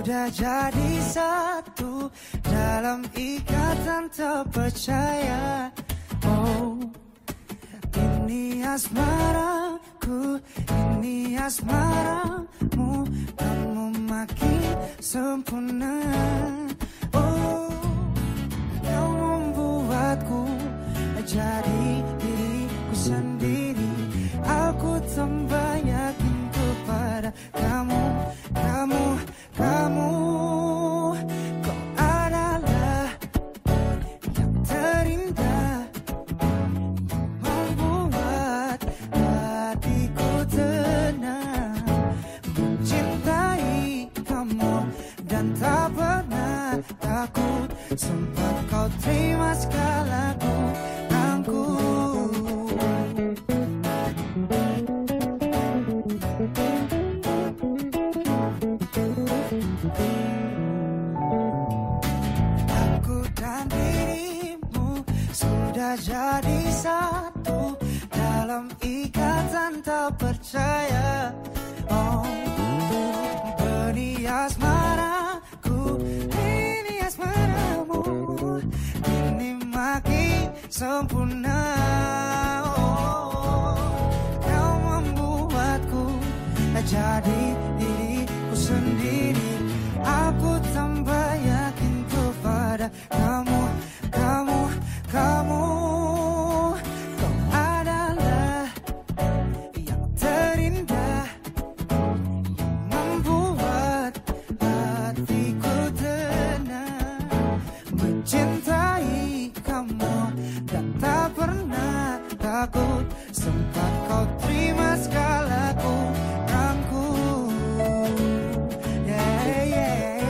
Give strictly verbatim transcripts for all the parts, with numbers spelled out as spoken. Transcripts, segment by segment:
sudah jadi satu dalam ikatan terpercaya. Oh, ini asmaraku, ini asmaramu, kamu makin sempurna. Oh, kau membuatku jadi diriku sendiri. Aku tambah yakin kepada kamu, kamu, kamu. Kau adalah yang terindah, membuat hatiku tenang, mencintai kamu dan tak pernah takut. Sempat kau terima segala kurangku. Aku dan dirimu sudah jadi satu dalam ikatan terpercaya. Oh, benih asmaraku, ini asmaramu, ini makin sempurna. Oh, kau membuatku jadi diriku sendiri. Aku tambah yakin kepada kamu, kamu, kamu. Kau adalah yang terindah, membuat hatiku tenang, mencintai kamu dan tak pernah takut. Sempat kau terima segala kurangku. Yeah, yeah,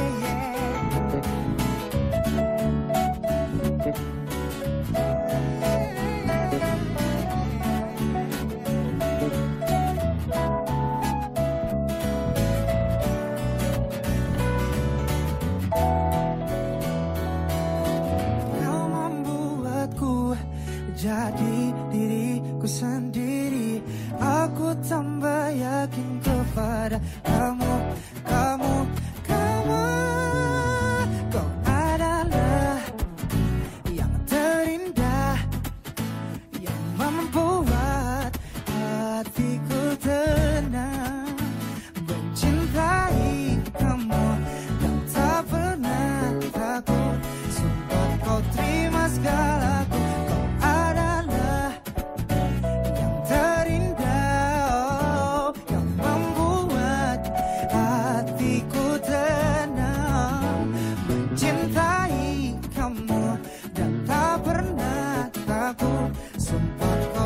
kau membuatku jadi diriku sendiri. Aku tambah yakin kepada kamu, kamu, kamu. Kau adalah yang terindah, yang membuat hatiku tenang, mencintai kamu dan tak pernah takut. Sempat kau terima segalaku. Kau adalah yang terindah, oh, yang membuat hatiku tenang, mencintai kamu dan tak pernah takut. Sempat